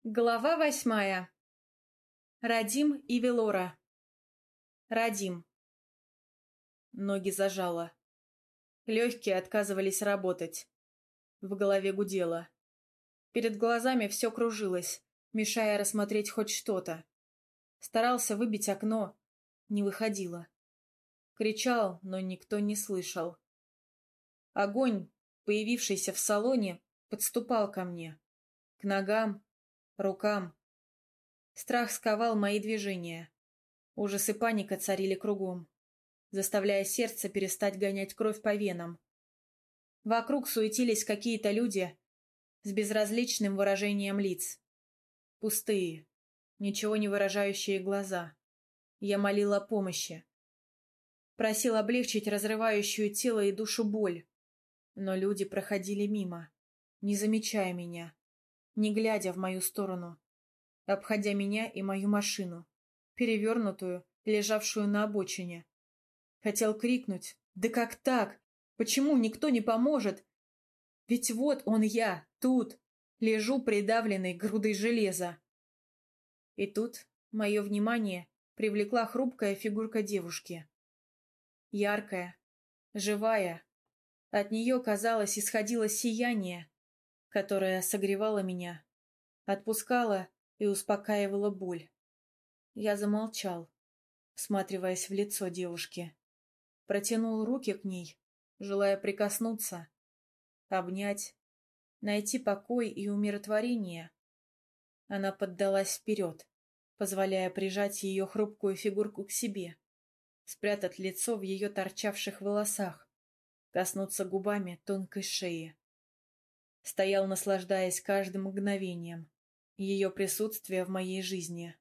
Глава 8. Радим и Велора. Радим. Ноги зажало. Легкие отказывались работать. В голове гудело. Перед глазами все кружилось, мешая рассмотреть хоть что-то. Старался выбить окно. Не выходило. Кричал, но никто не слышал. Огонь, появившийся в салоне, подступал ко мне. К ногам, рукам. Страх сковал мои движения. Ужас и паника царили кругом, заставляя сердце перестать гонять кровь по венам. Вокруг суетились какие-то люди с безразличным выражением лиц. Пустые, ничего не выражающие глаза. Я молила о помощи. Просил облегчить разрывающую тело и душу боль. Но люди проходили мимо, не замечая меня, не глядя в мою сторону, обходя меня и мою машину, перевернутую, лежавшую на обочине. Хотел крикнуть: «Да как так? Почему никто не поможет? Ведь вот он я, тут, лежу придавленный грудой железа». И тут мое внимание привлекла хрупкая фигурка девушки. Яркая, живая. От нее, казалось, исходило сияние, которое согревало меня, отпускало и успокаивало боль. Я замолчал, всматриваясь в лицо девушки. Протянул руки к ней, желая прикоснуться, обнять, найти покой и умиротворение. Она поддалась вперед, позволяя прижать ее хрупкую фигурку к себе, спрятать лицо в ее торчавших волосах, коснуться губами тонкой шеи. Стоял, наслаждаясь каждым мгновением ее присутствия в моей жизни.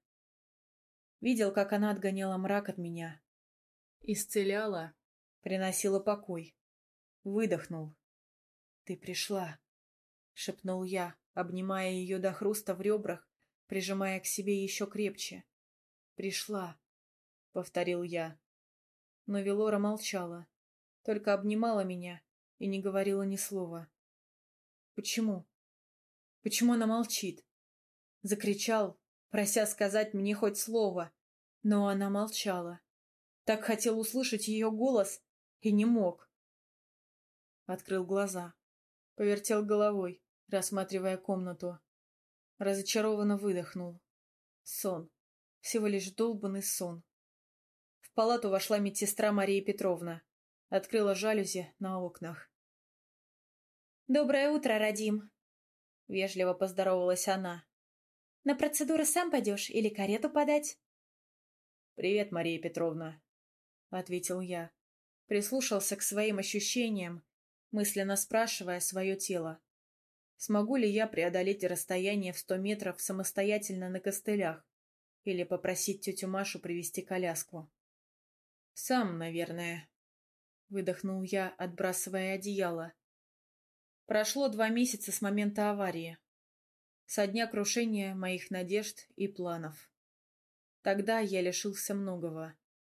Видел, как она отгоняла мрак от меня, исцеляла, приносила покой. Выдохнул. «Ты пришла», — шепнул я, обнимая ее до хруста в ребрах, прижимая к себе еще крепче. «Пришла», — повторил я. Но Велора молчала, только обнимала меня и не говорила ни слова. «Почему? Почему она молчит?» Закричал, прося сказать мне хоть слово, но она молчала. Так хотел услышать ее голос и не мог. Открыл глаза, повертел головой, рассматривая комнату. Разочарованно выдохнул. Сон. Всего лишь долбанный сон. В палату вошла медсестра Мария Петровна. Открыла жалюзи на окнах. «Доброе утро, Радим!» Вежливо поздоровалась она. «На процедуру сам пойдешь или карету подать?» «Привет, Мария Петровна», — ответил я. Прислушался к своим ощущениям, мысленно спрашивая свое тело. Смогу ли я преодолеть расстояние в 100 метров самостоятельно на костылях или попросить тетю Машу привезти коляску? «Сам, наверное», — выдохнул я, отбрасывая одеяло. Прошло 2 месяца с момента аварии, со дня крушения моих надежд и планов. Тогда я лишился многого.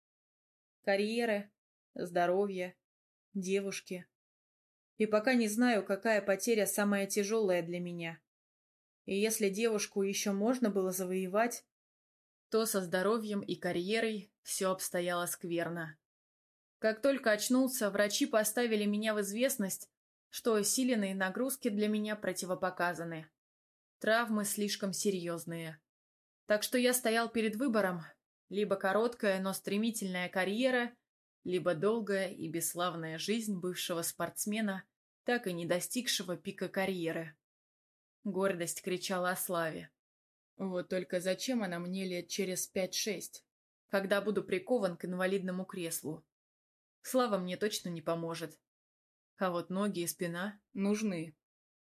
Карьеры, здоровья, девушки. И пока не знаю, какая потеря самая тяжелая для меня. И если девушку еще можно было завоевать, то со здоровьем и карьерой все обстояло скверно. Как только очнулся, врачи поставили меня в известность, что усиленные нагрузки для меня противопоказаны. Травмы слишком серьезные. Так что я стоял перед выбором: либо короткая, но стремительная карьера, либо долгая и бесславная жизнь бывшего спортсмена, так и не достигшего пика карьеры. Гордость кричала о славе. Вот только зачем она мне лет через 5-6, когда буду прикован к инвалидному креслу? Слава мне точно не поможет. А вот ноги и спина нужны.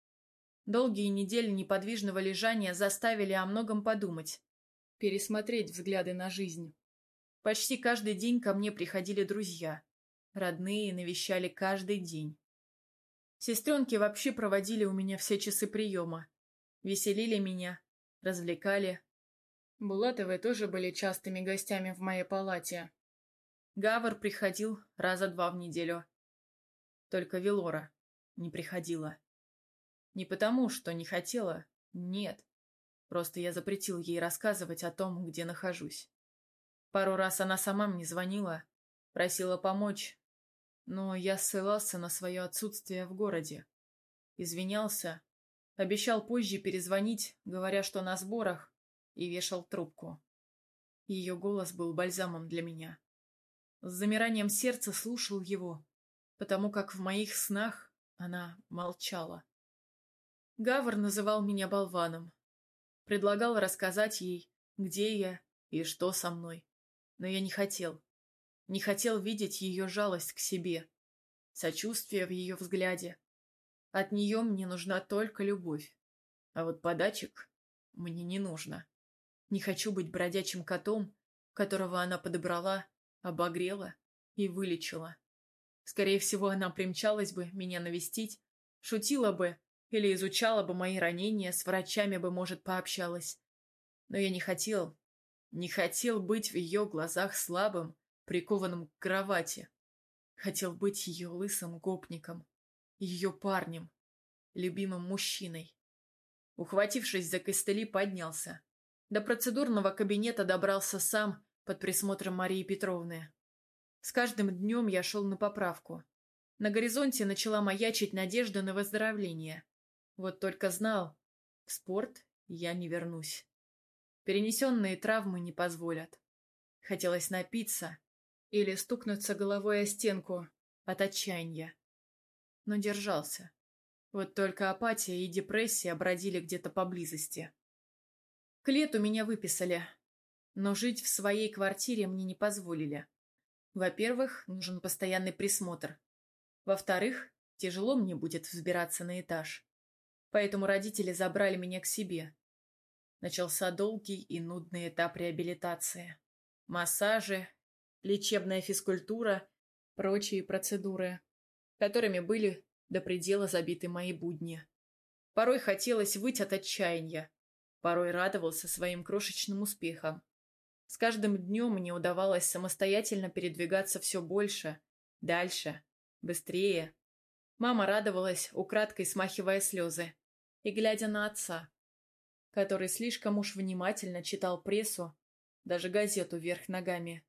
Долгие недели неподвижного лежания заставили о многом подумать, пересмотреть взгляды на жизнь. Почти каждый день ко мне приходили друзья. Родные навещали каждый день. Сестренки вообще проводили у меня все часы приема. Веселили меня, развлекали. Булатовы тоже были частыми гостями в моей палате. Гавр приходил раза 2 в неделю. Только Велора не приходила. Не потому, что не хотела, нет. Просто я запретил ей рассказывать о том, где нахожусь. Пару раз она сама мне звонила, просила помочь, но я ссылался на свое отсутствие в городе. Извинялся, обещал позже перезвонить, говоря, что на сборах, и вешал трубку. Ее голос был бальзамом для меня. С замиранием сердца слушал его, потому как в моих снах она молчала. Гавр называл меня болваном. Предлагал рассказать ей, где я и что со мной. Но я не хотел. Не хотел видеть ее жалость к себе, сочувствие в ее взгляде. От нее мне нужна только любовь. А вот подачек мне не нужно. Не хочу быть бродячим котом, которого она подобрала, обогрела и вылечила. Скорее всего, она примчалась бы меня навестить, шутила бы или изучала бы мои ранения, с врачами бы, может, пообщалась. Но я не хотел быть в ее глазах слабым, прикованным к кровати. Хотел быть ее лысым гопником, ее парнем, любимым мужчиной. Ухватившись за костыли, поднялся. До процедурного кабинета добрался сам под присмотром Марии Петровны. С каждым днем я шел на поправку. На горизонте начала маячить надежда на выздоровление. Вот только знал, в спорт я не вернусь. Перенесенные травмы не позволят. Хотелось напиться или стукнуться головой о стенку от отчаяния. Но держался. Вот только апатия и депрессия бродили где-то поблизости. К лету меня выписали, но жить в своей квартире мне не позволили. Во-первых, нужен постоянный присмотр. Во-вторых, тяжело мне будет взбираться на этаж. Поэтому родители забрали меня к себе. Начался долгий и нудный этап реабилитации. Массажи, лечебная физкультура, прочие процедуры, которыми были до предела забиты мои будни. Порой хотелось выть от отчаяния, порой радовался своим крошечным успехам. С каждым днем мне удавалось самостоятельно передвигаться все больше, дальше, быстрее. Мама радовалась, украдкой смахивая слезы, и глядя на отца, который слишком уж внимательно читал прессу, даже газету вверх ногами.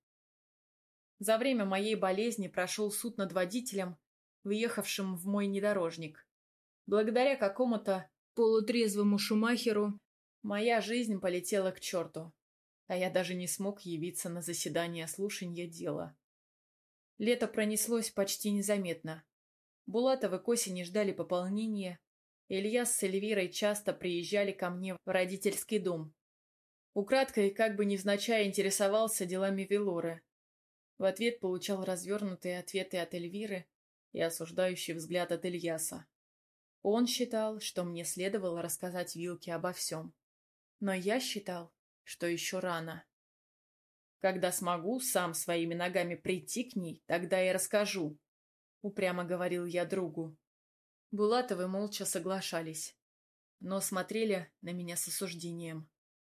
За время моей болезни прошел суд над водителем, въехавшим в мой внедорожник. Благодаря какому-то полутрезвому шумахеру моя жизнь полетела к черту, а я даже не смог явиться на заседание слушания дела. Лето пронеслось почти незаметно. Булатовы к осени ждали пополнения. Илья с Эльвирой часто приезжали ко мне в родительский дом. Украдкой, как бы невзначай, интересовался делами Велоры. В ответ получал развернутые ответы от Эльвиры и осуждающий взгляд от Ильяса. Он считал, что мне следовало рассказать Вилке обо всем. Но я считал, что еще рано. Когда смогу сам своими ногами прийти к ней, тогда и расскажу, упрямо говорил я другу. Булатовы молча соглашались, но смотрели на меня с осуждением.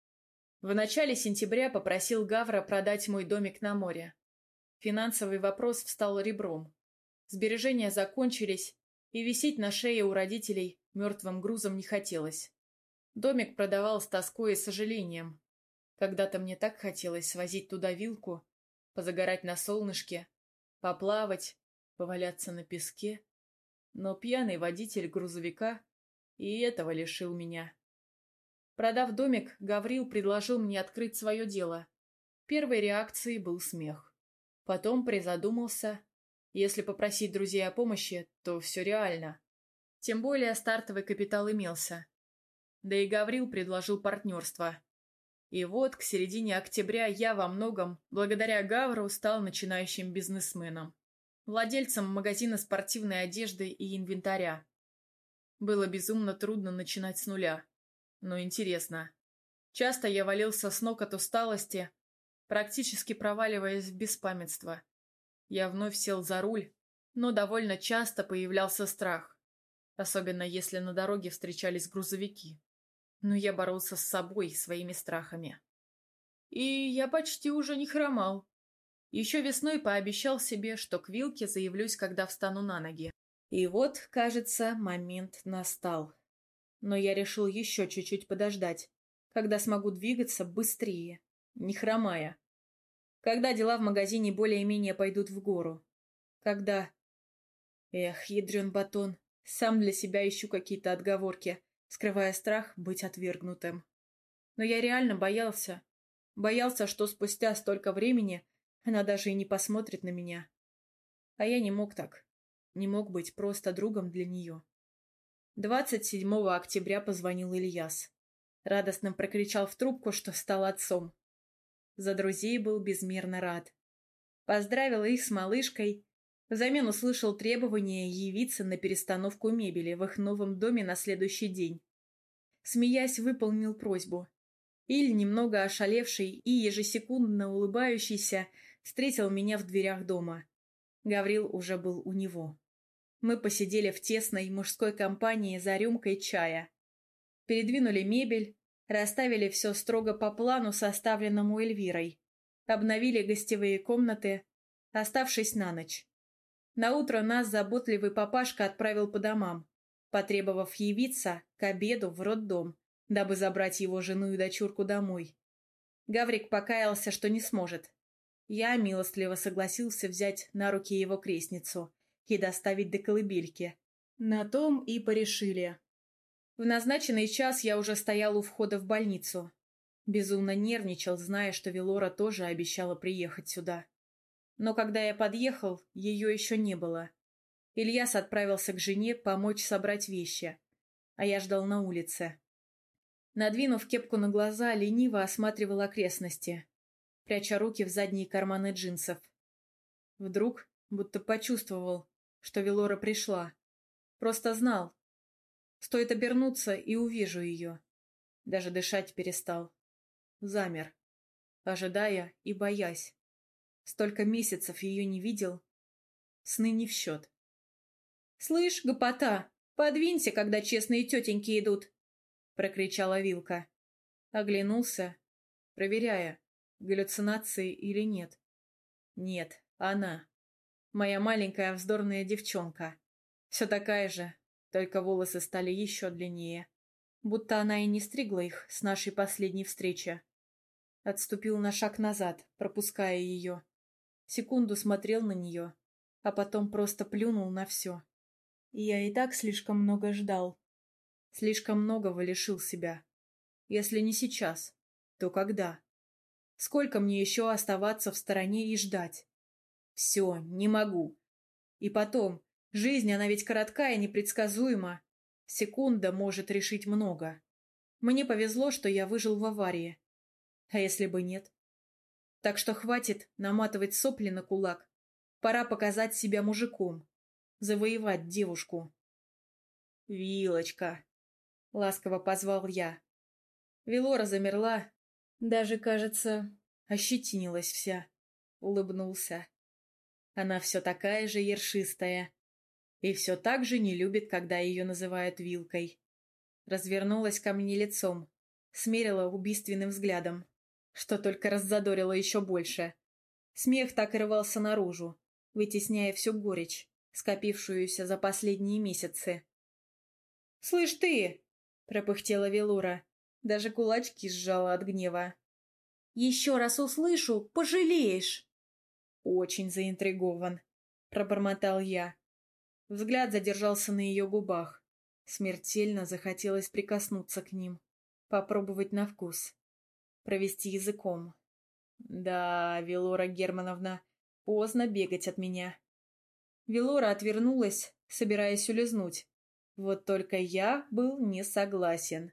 В начале сентября попросил Гавра продать мой домик на море. Финансовый вопрос встал ребром. Сбережения закончились, и висеть на шее у родителей мертвым грузом не хотелось. Домик продавал с тоской и сожалением. Когда-то мне так хотелось свозить туда Вилку, позагорать на солнышке, поплавать, поваляться на песке. Но пьяный водитель грузовика и этого лишил меня. Продав домик, Гаврил предложил мне открыть свое дело. Первой реакцией был смех. Потом призадумался. Если попросить друзей о помощи, то все реально. Тем более стартовый капитал имелся. Да и Гаврил предложил партнерство. И вот к середине октября я во многом, благодаря Гавру, стал начинающим бизнесменом. Владельцем магазина спортивной одежды и инвентаря. Было безумно трудно начинать с нуля. Но интересно. Часто я валился с ног от усталости, практически проваливаясь в беспамятство. Я вновь сел за руль, но довольно часто появлялся страх. Особенно если на дороге встречались грузовики. Но я боролся с собой, своими страхами. И я почти уже не хромал. Еще весной пообещал себе, что к Вилке заявлюсь, когда встану на ноги. И вот, кажется, момент настал. Но я решил еще чуть-чуть подождать. Когда смогу двигаться быстрее, не хромая. Когда дела в магазине более-менее пойдут в гору. Когда... Эх, ядрен батон. Сам для себя ищу какие-то отговорки, скрывая страх быть отвергнутым. Но я реально боялся. Боялся, что спустя столько времени она даже и не посмотрит на меня. А я не мог так. Не мог быть просто другом для нее. 27 октября позвонил Ильяс. Радостно прокричал в трубку, что стал отцом. За друзей был безмерно рад. Поздравил их с малышкой. Взамен услышал требование явиться на перестановку мебели в их новом доме на следующий день. Смеясь, выполнил просьбу. Иль, немного ошалевший и ежесекундно улыбающийся, встретил меня в дверях дома. Гаврил уже был у него. Мы посидели в тесной мужской компании за рюмкой чая. Передвинули мебель, расставили все строго по плану, составленному Эльвирой. Обновили гостевые комнаты, оставшись на ночь. Наутро нас заботливый папашка отправил по домам, потребовав явиться к обеду в роддом, дабы забрать его жену и дочурку домой. Гаврик покаялся, что не сможет. Я милостливо согласился взять на руки его крестницу и доставить до колыбельки. На том и порешили. В назначенный час я уже стоял у входа в больницу. Безумно нервничал, зная, что Велора тоже обещала приехать сюда. Но когда я подъехал, ее еще не было. Ильяс отправился к жене помочь собрать вещи, а я ждал на улице. Надвинув кепку на глаза, лениво осматривал окрестности, пряча руки в задние карманы джинсов. Вдруг, будто почувствовал, что Велора пришла. Просто знал. Стоит обернуться, и увижу ее. Даже дышать перестал. Замер, ожидая и боясь. Столько месяцев ее не видел. Сны не в счет. «Слышь, гопота, подвинься, когда честные тетеньки идут!» — прокричала Вилка. Оглянулся, проверяя, галлюцинации или нет. Нет, она. Моя маленькая вздорная девчонка. Все такая же, только волосы стали еще длиннее. Будто она и не стригла их с нашей последней встречи. Отступил на шаг назад, пропуская ее. Секунду смотрел на нее, а потом просто плюнул на все. Я и так слишком много ждал. Слишком многого лишил себя. Если не сейчас, то когда? Сколько мне еще оставаться в стороне и ждать? Все, не могу. И потом, жизнь, она ведь коротка и непредсказуема. Секунда может решить много. Мне повезло, что я выжил в аварии. А если бы нет? Так что хватит наматывать сопли на кулак. Пора показать себя мужиком. Завоевать девушку. «Вилочка!» — ласково позвал я. Велора замерла, даже, кажется, ощетинилась вся. Улыбнулся. Она все такая же ершистая. И все так же не любит, когда ее называют Вилкой. Развернулась ко мне лицом, смерила убийственным взглядом, что только раззадорило еще больше. Смех так и рвался наружу, вытесняя всю горечь, скопившуюся за последние месяцы. «Слышь ты!» — пропыхтела Велора, даже кулачки сжала от гнева. «Еще раз услышу, пожалеешь!» «Очень заинтригован», — пробормотал я. Взгляд задержался на ее губах. Смертельно захотелось прикоснуться к ним, попробовать на вкус, провести языком. Да, Велора Германовна, поздно бегать от меня. Велора отвернулась, собираясь улизнуть. Вот только я был не согласен.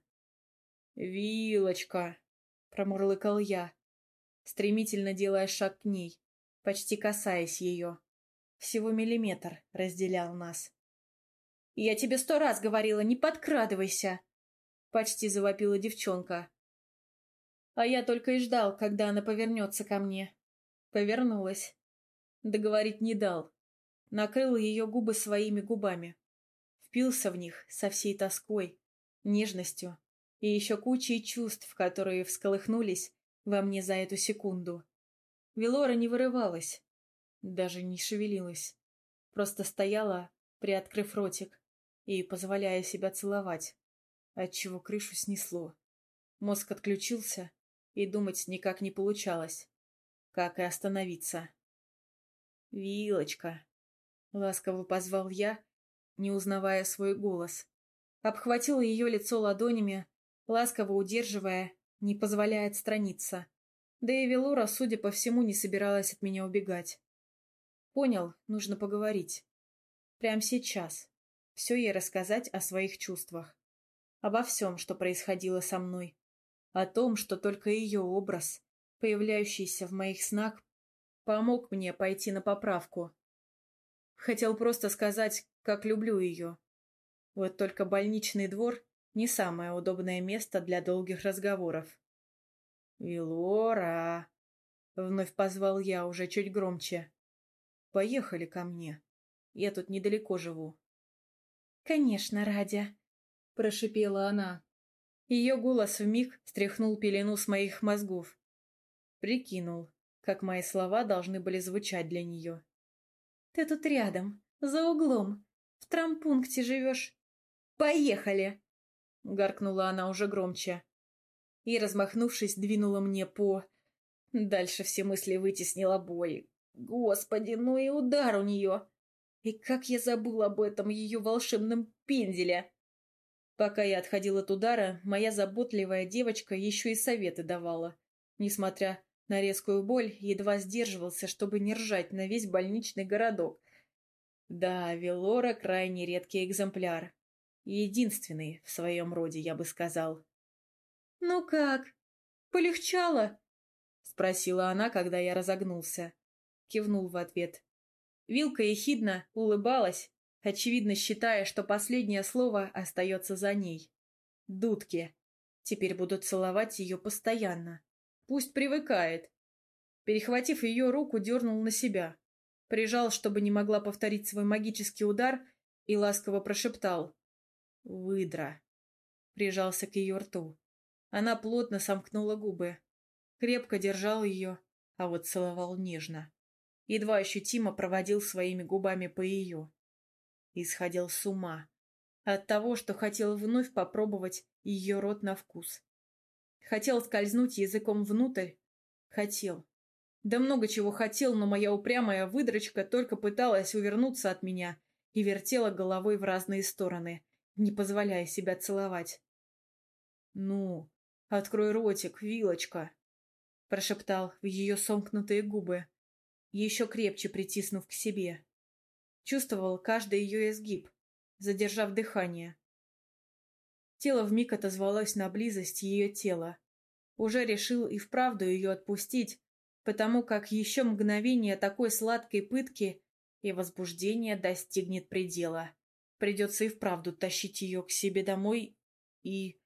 «Вилочка!» — промурлыкал я, стремительно делая шаг к ней, почти касаясь ее. Всего миллиметр разделял нас. «Я тебе 100 раз говорила, не подкрадывайся!» — почти завопила девчонка. А я только и ждал, когда она повернется ко мне. Повернулась. Договорить не дал. Накрыл ее губы своими губами. Впился в них со всей тоской, нежностью и еще кучей чувств, которые всколыхнулись во мне за эту секунду. Велора не вырывалась, даже не шевелилась. Просто стояла, приоткрыв ротик, и позволяя себя целовать, отчего крышу снесло. Мозг отключился, и думать никак не получалось. Как и остановиться. «Вилочка!» — ласково позвал я, не узнавая свой голос. Обхватил ее лицо ладонями, ласково удерживая, не позволяя отстраниться. Да и Велора, судя по всему, не собиралась от меня убегать. Понял, нужно поговорить. Прямо сейчас. Все ей рассказать о своих чувствах. Обо всем, что происходило со мной. О том, что только ее образ, появляющийся в моих снах, помог мне пойти на поправку. Хотел просто сказать, как люблю ее. Вот только больничный двор — не самое удобное место для долгих разговоров. «Вилора!» — вновь позвал я уже чуть громче. «Поехали ко мне. Я тут недалеко живу». «Конечно, Радя!» — прошипела она. Ее голос вмиг стряхнул пелену с моих мозгов. Прикинул, как мои слова должны были звучать для нее. «Ты тут рядом, за углом, в травмпункте живешь. Поехали!» — гаркнула она уже громче. И, размахнувшись, двинула мне по... Дальше все мысли вытеснила боль. Господи, ну и удар у нее! И как я забыл об этом ее волшебном пенделе! Пока я отходил от удара, моя заботливая девочка еще и советы давала. Несмотря на резкую боль, едва сдерживался, чтобы не ржать на весь больничный городок. Да, Велора — крайне редкий экземпляр. Единственный в своем роде, я бы сказал. «Ну как? Полегчало?» — спросила она, когда я разогнулся. Кивнул в ответ. Вилка ехидно улыбалась, очевидно считая, что последнее слово остается за ней. Дудки. Теперь будут целовать ее постоянно. Пусть привыкает. Перехватив ее руку, дернул на себя. Прижал, чтобы не могла повторить свой магический удар, и ласково прошептал: «Выдра». Прижался к ее рту. Она плотно сомкнула губы. Крепко держал ее, а вот целовал нежно. Едва ощутимо проводил своими губами по ее. И сходил с ума от того, что хотел вновь попробовать ее рот на вкус. Хотел скользнуть языком внутрь. Хотел. Да много чего хотел, но моя упрямая выдрочка только пыталась увернуться от меня и вертела головой в разные стороны, не позволяя себя целовать. «Ну, открой ротик, Вилочка!» — прошептал в ее сомкнутые губы, еще крепче притиснув к себе. Чувствовал каждый ее изгиб, задержав дыхание. Тело вмиг отозвалось на близость ее тела. Уже решил и вправду ее отпустить, потому как еще мгновение такой сладкой пытки, и возбуждение достигнет предела. Придется и вправду тащить ее к себе домой и...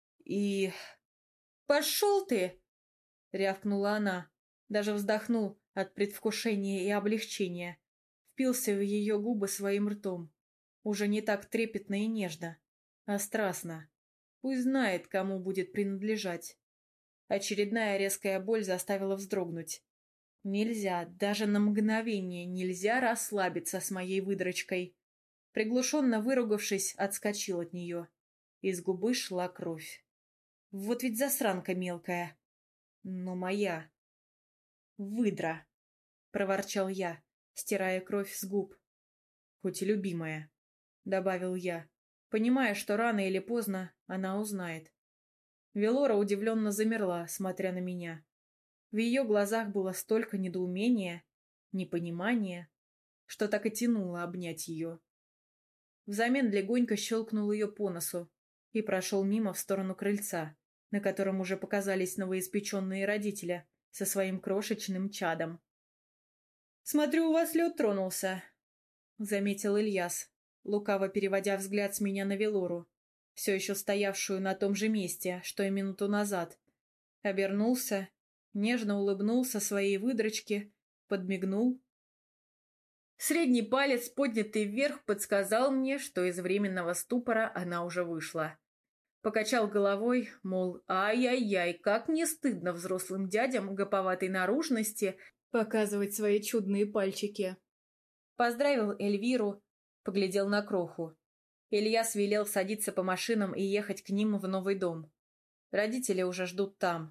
«Пошел ты!» — рявкнула она. Даже вздохнул от предвкушения и облегчения. Впился в ее губы своим ртом. Уже не так трепетно и нежно, а страстно. Пусть знает, кому будет принадлежать. Очередная резкая боль заставила вздрогнуть. Нельзя, даже на мгновение нельзя расслабиться с моей выдрочкой. Приглушенно выругавшись, отскочил от нее. Из губы шла кровь. Вот ведь засранка мелкая. Но моя. «Выдра!» — проворчал я, стирая кровь с губ. «Хоть и любимая», — добавил я, понимая, что рано или поздно она узнает. Велора удивленно замерла, смотря на меня. В ее глазах было столько недоумения, непонимания, что так и тянуло обнять ее. Взамен легонько щелкнул ее по носу и прошел мимо в сторону крыльца, на котором уже показались новоиспеченные родители со своим крошечным чадом. «Смотрю, у вас лед тронулся», — заметил Ильяс, лукаво переводя взгляд с меня на Велору, все еще стоявшую на том же месте, что и минуту назад. Обернулся, нежно улыбнулся своей выдрочке, подмигнул. Средний палец, поднятый вверх, подсказал мне, что из временного ступора она уже вышла. Покачал головой, мол, ай-яй-яй, как не стыдно взрослым дядям гоповатой наружности показывать свои чудные пальчики. Поздравил Эльвиру, поглядел на кроху. Ильяс велел садиться по машинам и ехать к ним в новый дом. Родители уже ждут там.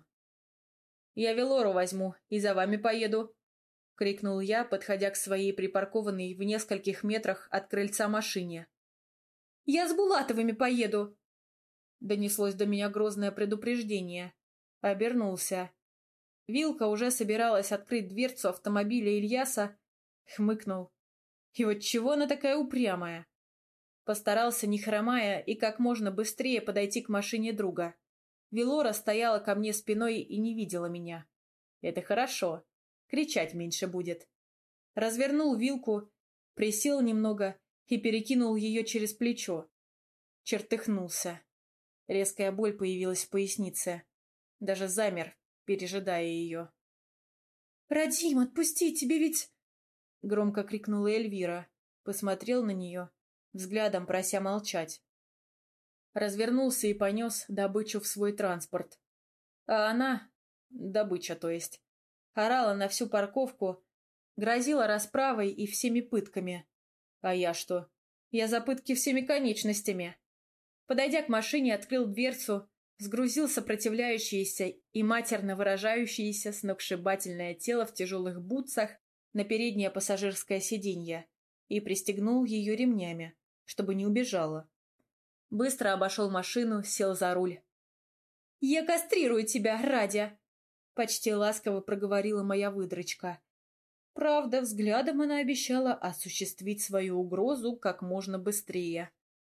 «Я Велору возьму и за вами поеду», — крикнул я, подходя к своей припаркованной в нескольких метрах от крыльца машине. «Я с Булатовыми поеду!» Донеслось до меня грозное предупреждение. Обернулся. Вилка уже собиралась открыть дверцу автомобиля Ильяса, хмыкнул. И вот чего она такая упрямая? Постарался, не хромая, и как можно быстрее подойти к машине друга. Велора стояла ко мне спиной и не видела меня. Это хорошо. Кричать меньше будет. Развернул вилку, присел немного и перекинул ее через плечо. Чертыхнулся. Резкая боль появилась в пояснице. Даже замер, пережидая ее. «Радим, отпусти, тебе ведь...» Громко крикнула Эльвира. Посмотрел на нее, взглядом прося молчать. Развернулся и понес добычу в свой транспорт. А она, добыча то есть, орала на всю парковку, грозила расправой и всеми пытками. А я что? Я за пытки всеми конечностями. Подойдя к машине, открыл дверцу, сгрузил сопротивляющееся и матерно выражающееся сногсшибательное тело в тяжелых бутсах на переднее пассажирское сиденье и пристегнул ее ремнями, чтобы не убежала. Быстро обошел машину, сел за руль. «Я кастрирую тебя, Радя!» — почти ласково проговорила моя выдрочка. Правда, взглядом она обещала осуществить свою угрозу как можно быстрее.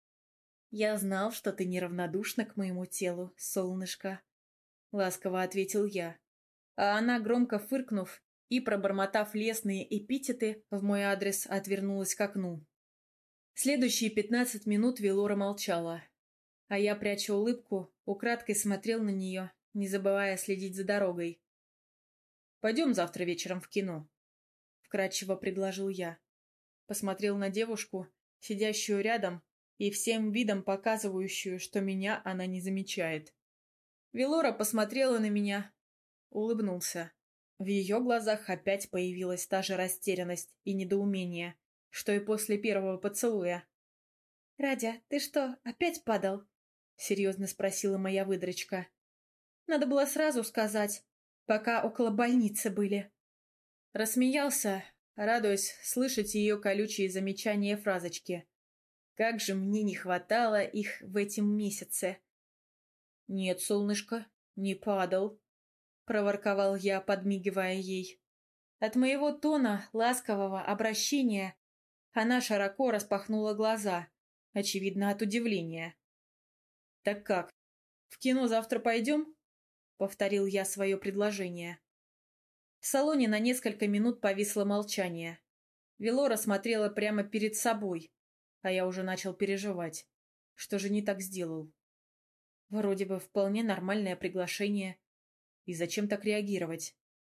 «Я знал, что ты неравнодушна к моему телу, солнышко», — ласково ответил я. А она, громко фыркнув и пробормотав лестные эпитеты, в мой адрес отвернулась к окну. Следующие 15 минут Велора молчала, а я, пряча улыбку, украдкой смотрел на нее, не забывая следить за дорогой. «Пойдем завтра вечером в кино», — вкратчиво предложил я. Посмотрел на девушку, сидящую рядом, и всем видом показывающую, что меня она не замечает. Велора посмотрела на меня, улыбнулся. В ее глазах опять появилась та же растерянность и недоумение, что и после первого поцелуя. «Радя, ты что, опять падал?» — серьезно спросила моя выдрочка. «Надо было сразу сказать, пока около больницы были». Рассмеялся, радуясь слышать ее колючие замечания и фразочки. Как же мне не хватало их в этом месяце. «Нет, солнышко, не падал», — проворковал я, подмигивая ей. От моего тона ласкового обращения она широко распахнула глаза, очевидно, от удивления. «Так как, в кино завтра пойдем?» — повторил я свое предложение. В салоне на несколько минут повисло молчание. Велора смотрела прямо перед собой, а я уже начал переживать. Что же не так сделал? Вроде бы вполне нормальное приглашение. И зачем так реагировать?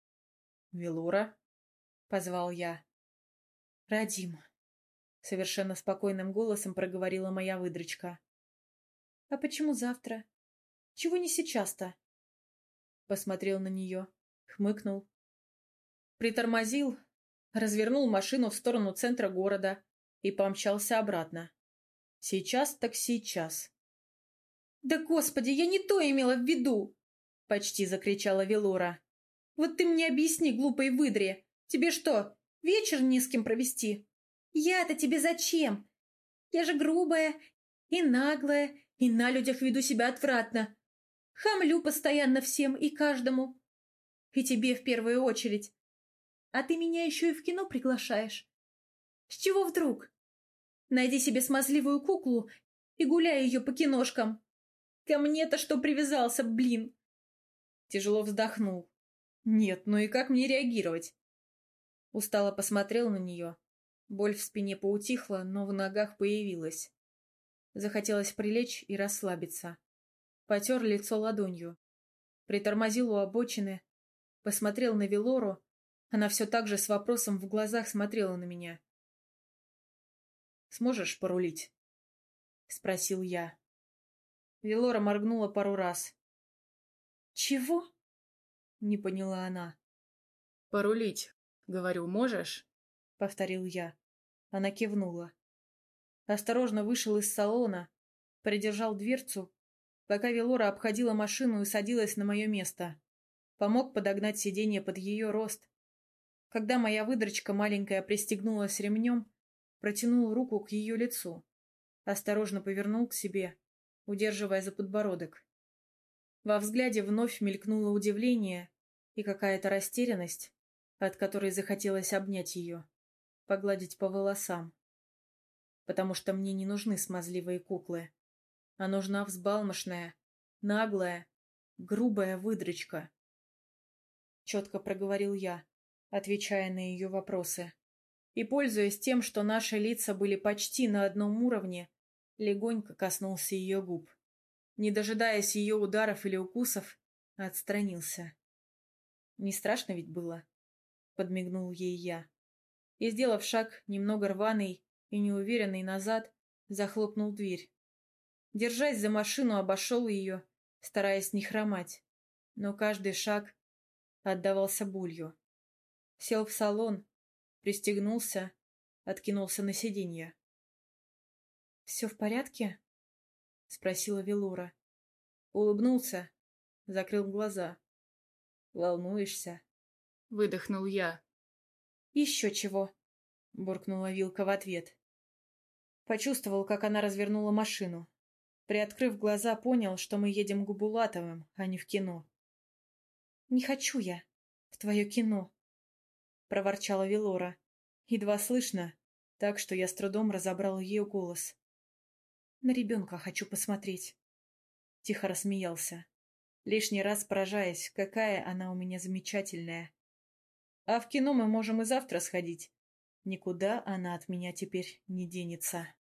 «Велора?» — позвал я. «Радим», — совершенно спокойным голосом проговорила моя выдрочка. «А почему завтра? Чего не сейчас-то?» Посмотрел на нее, хмыкнул. Притормозил, развернул машину в сторону центра города и помчался обратно. Сейчас так сейчас. «Да господи, я не то имела в виду!» — почти закричала Велора. «Вот ты мне объясни, глупой выдре, тебе что, вечер не с кем провести? Я-то тебе зачем? Я же грубая и наглая, и на людях веду себя отвратно. Хамлю постоянно всем и каждому. И тебе в первую очередь. А ты меня еще и в кино приглашаешь. С чего вдруг? Найди себе смазливую куклу и гуляй ее по киношкам. Ко мне-то что привязался, блин?» Тяжело вздохнул. «Нет, ну и как мне реагировать?» Устало посмотрел на нее. Боль в спине поутихла, но в ногах появилась. Захотелось прилечь и расслабиться. Потер лицо ладонью. Притормозил у обочины. Посмотрел на Велору. Она все так же с вопросом в глазах смотрела на меня. «Сможешь порулить?» — спросил я. Велора моргнула пару раз. «Чего?» — не поняла она. «Порулить, говорю, можешь?» — повторил я. Она кивнула. Осторожно вышел из салона, придержал дверцу, пока Велора обходила машину и садилась на мое место. Помог подогнать сиденье под ее рост. Когда моя выдрочка маленькая пристегнулась ремнем, протянул руку к ее лицу. Осторожно повернул к себе, удерживая за подбородок. Во взгляде вновь мелькнуло удивление и какая-то растерянность, от которой захотелось обнять ее, погладить по волосам. Потому что мне не нужны смазливые куклы, а нужна взбалмошная, наглая, грубая выдрочка. Четко проговорил я, отвечая на ее вопросы. И, пользуясь тем, что наши лица были почти на одном уровне, легонько коснулся ее губ. Не дожидаясь ее ударов или укусов, отстранился. «Не страшно ведь было?» — подмигнул ей я. И, сделав шаг, немного рваный и неуверенный назад, захлопнул дверь. Держась за машину, обошел ее, стараясь не хромать, но каждый шаг отдавался болью. Сел в салон, пристегнулся, откинулся на сиденье. «Все в порядке?» — спросила Велора. Улыбнулся, закрыл глаза. «Волнуешься?» — выдохнул я. «Еще чего?» — буркнула Вилка в ответ. Почувствовал, как она развернула машину. Приоткрыв глаза, понял, что мы едем к Губулатовым, а не в кино. «Не хочу я в твое кино», — проворчала Велора. Едва слышно, так что я с трудом разобрал ее голос. «На ребенка хочу посмотреть», — тихо рассмеялся, лишний раз поражаясь, какая она у меня замечательная. «А в кино мы можем и завтра сходить. Никуда она от меня теперь не денется».